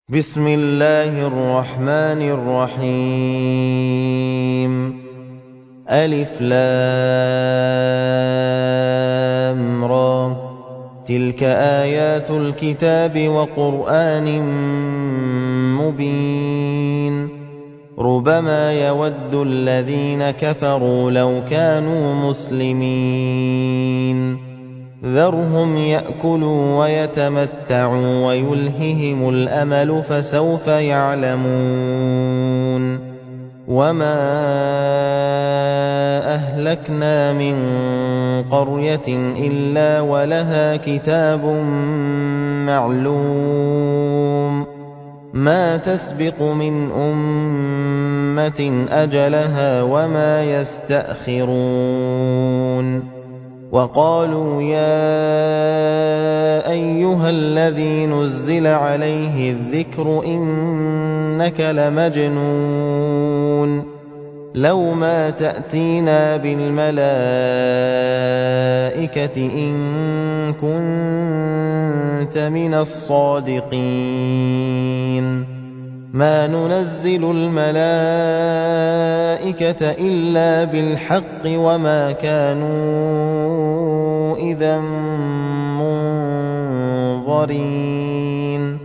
بسم الله الرحمن الرحيم ألف لام را تلك آيات الكتاب وقرآن مبين ربما يود الذين كفروا لو كانوا مسلمين ذرهم يأكلوا ويتمتعوا ويلههم الأمل فسوف يعلمون وما أهلكنا من قرية إلا ولها كتاب معلوم ما تسبق من أمة أجلها وما يستأخرون وقالوا يا أيها الذي نزل عليه الذكر إنك لمجنون لو ما تأتينا بالملائكة إن كنت من الصادقين ما ننزل الملائكة إلا بالحق وما كانوا إذا منظرين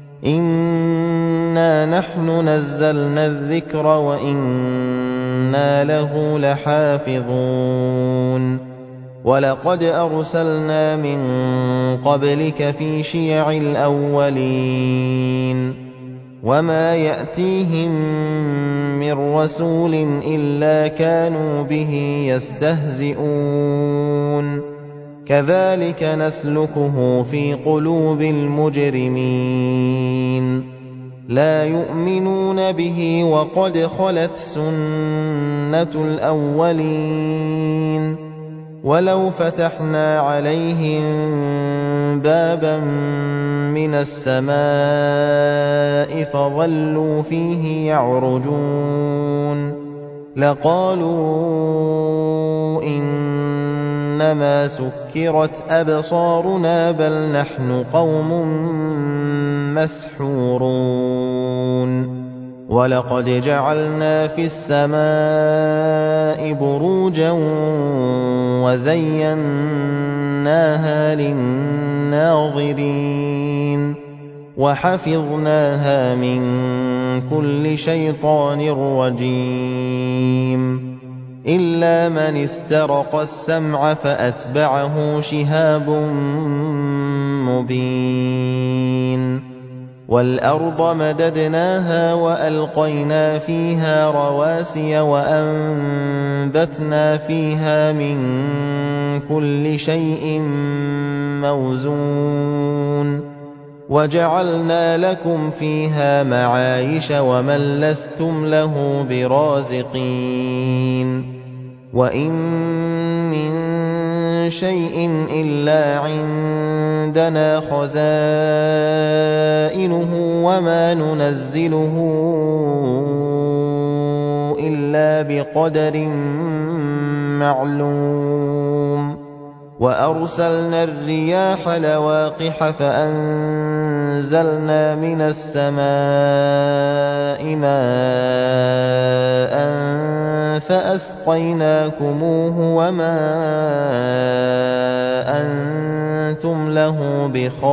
إنا نحن نزلنا الذكر وإنا له لحافظون ولقد أرسلنا من قبلك في شيع الأولين وما يأتيهم من رسول إلا كانوا به يستهزئون كذلك نسلكه في قلوب المجرمين لا يؤمنون به وقد خلت سنة الأولين ولو فتحنا عليهم بابا من السماء فظلوا فيه يعرجون لقالوا إنما سكرت أبصارنا بل نحن قوم مسحورون ولقد جعلنا في السماء بروجا وزيناها للناظرين وحفظناها من كل شيطان رجيم إلا من استرق السمع فأتبعه شهاب مبين والأرض مددناها وألقينا فيها رواسي وأنبتنا فيها من كل شيء موزون وجعلنا لكم فيها معايش ومن لستم له برازقين وإن من شيء إلا عندنا خزائنه وما ننزله إلا بقدر معلوم وأرسلنا الرياح لواقح فأنزلنا من السماء ماء فأسقيناكموه وما أنتم له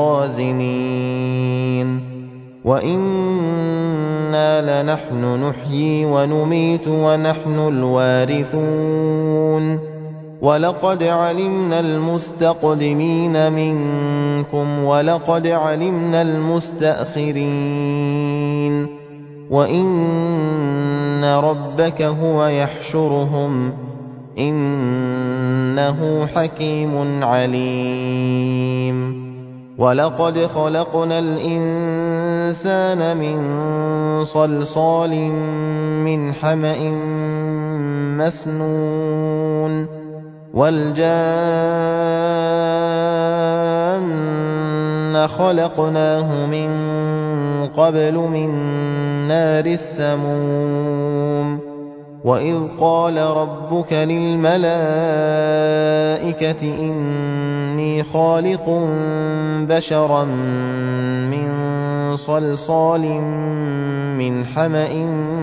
بخازنين وإنا لنحن نحيي ونميت ونحن الوارثون ولقد علمنا المستقدمين منكم ولقد علمنا المستأخرين وإن ربك هو يحشرهم إنه حكيم عليم ولقد خلقنا الإنسان من صلصال من حمأ مسنون والجان خلقناه من قبل من نار السموم وإذ قال ربك للملائكة إني إِنِّي خَالِقٌ بَشَرًا مِّن صَلْصَالٍ مِّنْ حَمَإٍ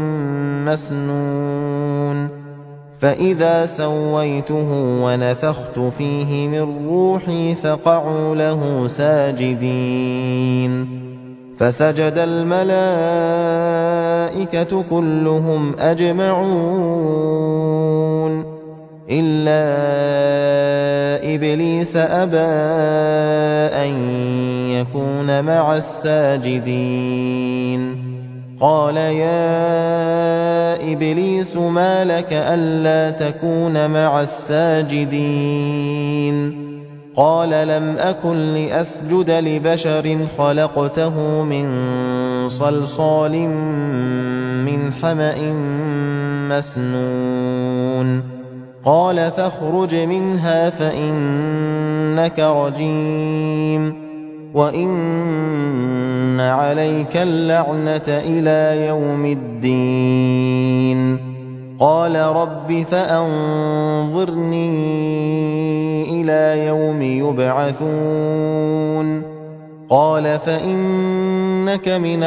مَّسْنُونٍ فَإِذَا سَوَّيْتُهُ وَنَفَخْتُ فِيهِ مِن رُّوحِي فَقَعُوا لَهُ سَاجِدِينَ فَسَجَدَ الْمَلَائِكَةُ كُلُّهُمْ أَجْمَعُونَ إِلَّا إِبْلِيسَ أَبَىٰ أَن يَكُونَ مَعَ السَّاجِدِينَ قَالَ يَا إِبْلِيسُ مَا لَكَ أَلَّا تَكُونَ مَعَ السَّاجِدِينَ قَالَ لَمْ أَكُن لِّأَسْجُدَ لِبَشَرٍ خَلَقْتَهُ مِن صَلْصَالٍ مِّنْ حَمَإٍ مَّسْنُونٍ قَالَ فَاخْرُجْ مِنْهَا فَإِنَّكَ رَجِيمٌ وَإِنَّ عَلَيْكَ اللَّعْنَةَ إِلَىٰ يَوْمِ الدِّينِ قَالَ رَبِّ فَأَنظِرْنِي إِلَىٰ يَوْمِ يُبْعَثُونَ قَالَ فَإِنَّكَ مِنَ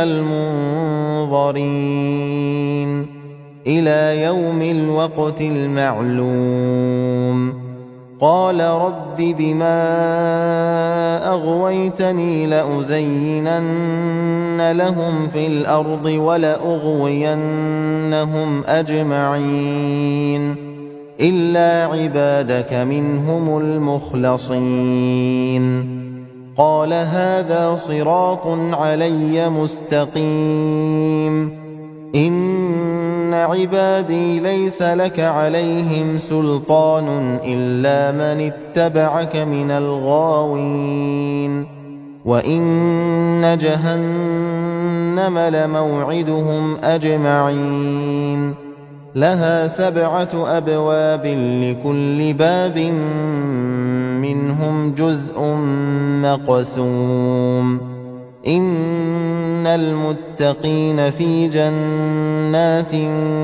الْمُنظَرِينَ إِلَىٰ يَوْمِ الْوَقْتِ الْمَعْلُومِ قَالَ رَبِّ بِمَا أَغْوَيْتَنِي لَأُزَيِّنَنَّ لَهُمْ فِي الْأَرْضِ وَلَأُغْوِيَنَّهُمْ أَجْمَعِينَ إِلَّا عِبَادَكَ مِنْهُمُ الْمُخْلَصِينَ قَالَ هَٰذَا صِرَاطٌ عَلَيَّ مُسْتَقِيمٌ إِنَّ عِبَادِي لَيْسَ لَكَ عَلَيْهِمْ سُلْطَانٌ إِلَّا مَنِ اتَّبَعَكَ مِنَ الْغَاوِينَ وَإِنَّ جَهَنَّمَ لَمَوْعِدُهُمْ أَجْمَعِينَ لَهَا 7 أَبْوَابٍ لِّكُلِّ بَابٍ مِّنْهُمْ جُزْءٌ مَّقْسُومٌ إِنَّ الْمُتَّقِينَ فِي جَنَّاتٍ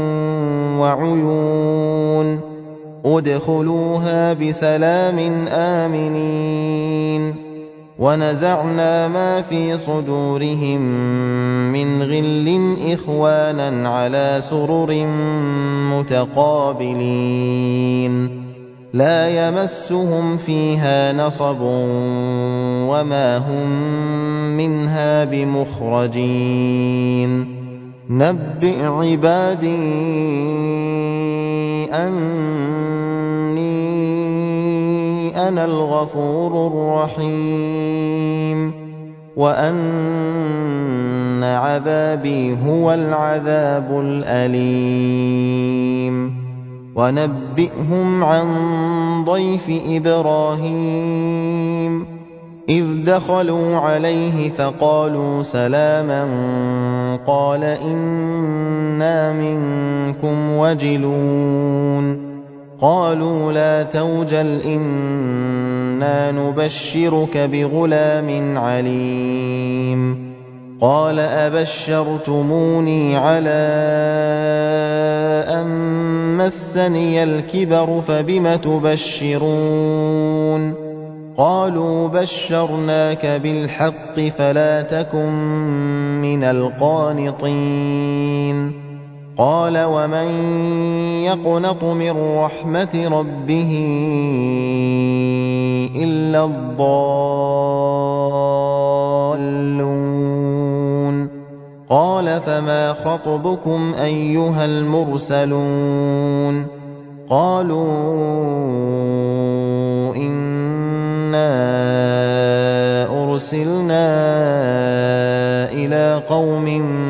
وَعُيُونٍ ادْخُلُوهَا بِسَلَامٍ آمِنِينَ وَنَزَعْنَا مَا فِي صُدُورِهِم مِّنْ غِلٍّ إِخْوَانًا عَلَىٰ سُرُرٍ مُّتَقَابِلِينَ لَا يَمَسُّهُمْ فِيهَا نَصَبٌ وَمَا هُم مِّنْهَا بِمُخْرَجِينَ نَبِّئْ عِبَادِي أَنِّي أَنَا الْغَفُورُ الرَّحِيمُ وَأَنَّ عَذَابِي هُوَ الْعَذَابُ الْأَلِيمُ وَنَبِّئْهُمْ عَن ضَيْفِ إِبْرَاهِيمَ إِذْ دَخَلُوا عَلَيْهِ فَقَالُوا سَلَامًا قَالَ إِنَّا مِنكُمْ وَجِلُونَ قَالُوا لَا تَوْجَلْ إِنَّا نُبَشِّرُكَ بِغُلَامٍ عَلِيمٍ قَالَ أَبَشَّرْتُمُونِي عَلَىٰ أَن مَّسَّنِيَ الْكِبَرُ فَبِمَ تُبَشِّرُونَ قَالُوا بَشَّرْنَاكَ بِالْحَقِّ فَلَا تَكُن مِّنَ الْقَانِطِينَ قَالَ وَمَن يَقْنَطُ مِن رَّحْمَةِ رَبِّهِ إِلَّا الضَّالُّونَ قَالَ فَمَا خَطْبُكُمْ أَيُّهَا الْمُرْسَلُونَ قَالُوا إِنَّا أُرْسِلْنَا إِلَىٰ قَوْمٍ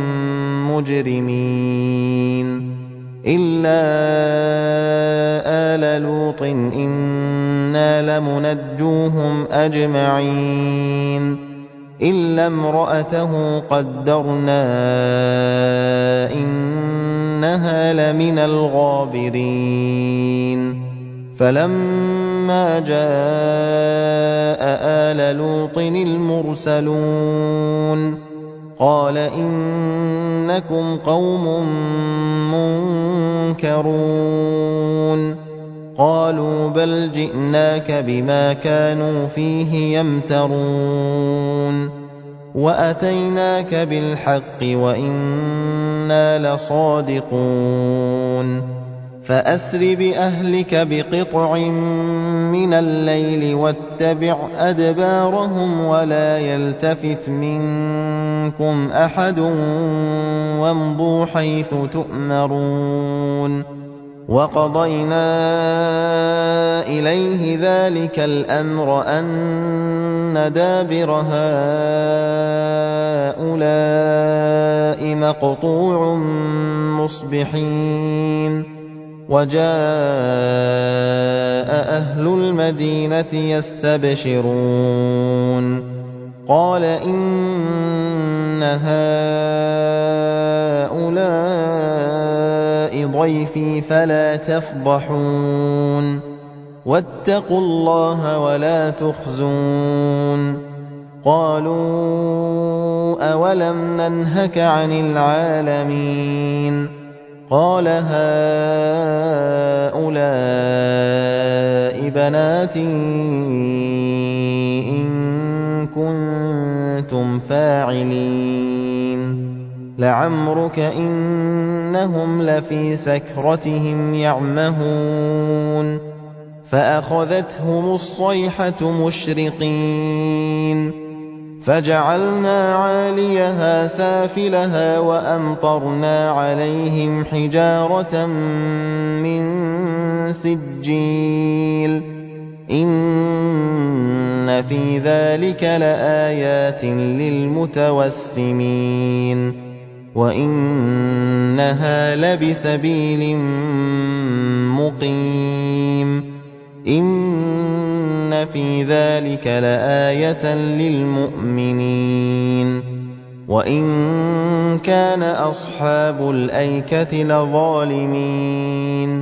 مُّجْرِمِينَ إِلَّا آلَ لُوطٍ إِنَّا لَمُنَجُّوهُمْ أَجْمَعِينَ إِلَّا امْرَأَتَهُ قَدَّرْنَا إِنَّهَا لَمِنَ الْغَابِرِينَ فَلَمَّا جَاءَ آلَ لُوطٍ الْمُرْسَلُونَ قَالَ إِنَّكُمْ قَوْمٌ مُّنكَرُونَ قالوا بل جئناك بما كانوا فيه يمترون وأتيناك بالحق وإنا لصادقون فأسر بأهلك بقطع من الليل واتبع أدبارهم ولا يلتفت منكم أحد وامضوا حيث تؤمرون وقضينا إليه ذلك الأمر أن دابر هؤلاء مقطوع مصبحين وجاء أهل المدينة يستبشرون قال إن هؤلاء ضيفي فلا تفضحون واتقوا الله ولا تخزون قالوا أولم ننهك عن العالمين قال هؤلاء بناتي إن كنتم فاعلين لعمرك إنهم لفي سكرتهم يعمهون فأخذتهم الصيحة مشرقين فجعلنا عاليها سافلها وأمطرنا عليهم حجارة من سجيل إن في ذلك لآيات للمتوسمين وإنها لبسبيل مقيم إن في ذلك لآية للمؤمنين وإن كان أصحاب الأيكة لظالمين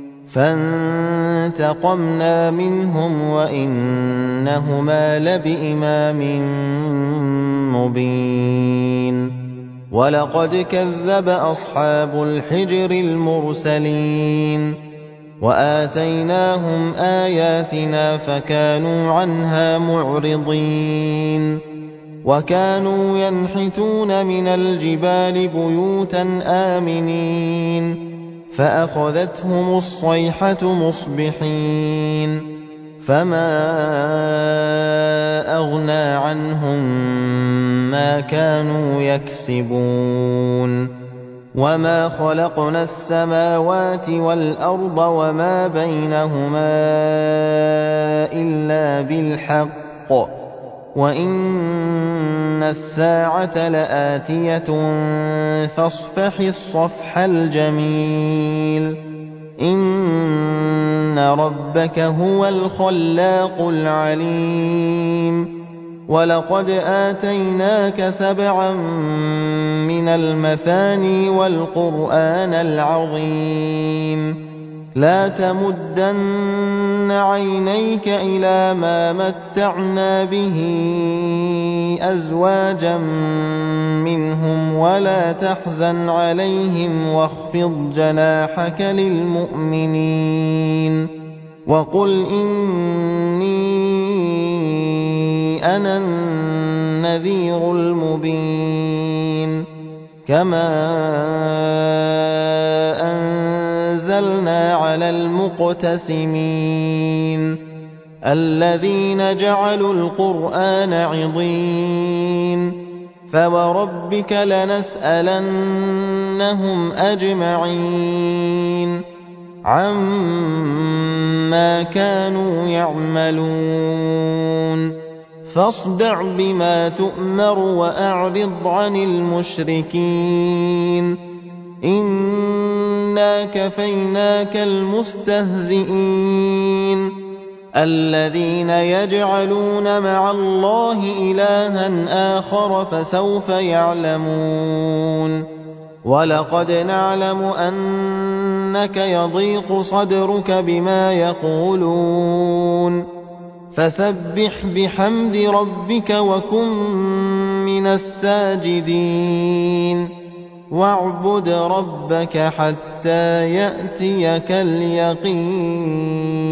فانتقمنا منهم وإنهما لبإمام مبين ولقد كذب أصحاب الحجر المرسلين وآتيناهم آياتنا فكانوا عنها معرضين وكانوا ينحتون من الجبال بيوتا آمنين فأخذتهم الصيحة مصبحين فما أغنى عنهم ما كانوا يكسبون وما خلقنا السماوات والأرض وما بينهما إلا بالحق وإن الساعة لآتية فاصفح الصفح الجميل إن ربك هو الخلاق العليم ولقد آتيناك 7 من المثاني والقرآن العظيم لا تمدن عينيك إلى ما متعنا به أزواجا منهم ولا تحزن عليهم واخفض جناحك للمؤمنين وقل إني أنا النذير المبين كما أنزلنا على المقتسمين الذين جعلوا القرآن عضين فوربك لنسألنهم أجمعين عما كانوا يعملون فاصدع بما تؤمر وأعرض عن المشركين إنا كفيناك المستهزئين الذين يجعلون مع الله إلها آخر فسوف يعلمون ولقد نعلم أنك يضيق صدرك بما يقولون فسبح بحمد ربك وكن من الساجدين واعبد ربك حتى حَتَّىٰ يَأْتِيَكَ الْيَقِينُ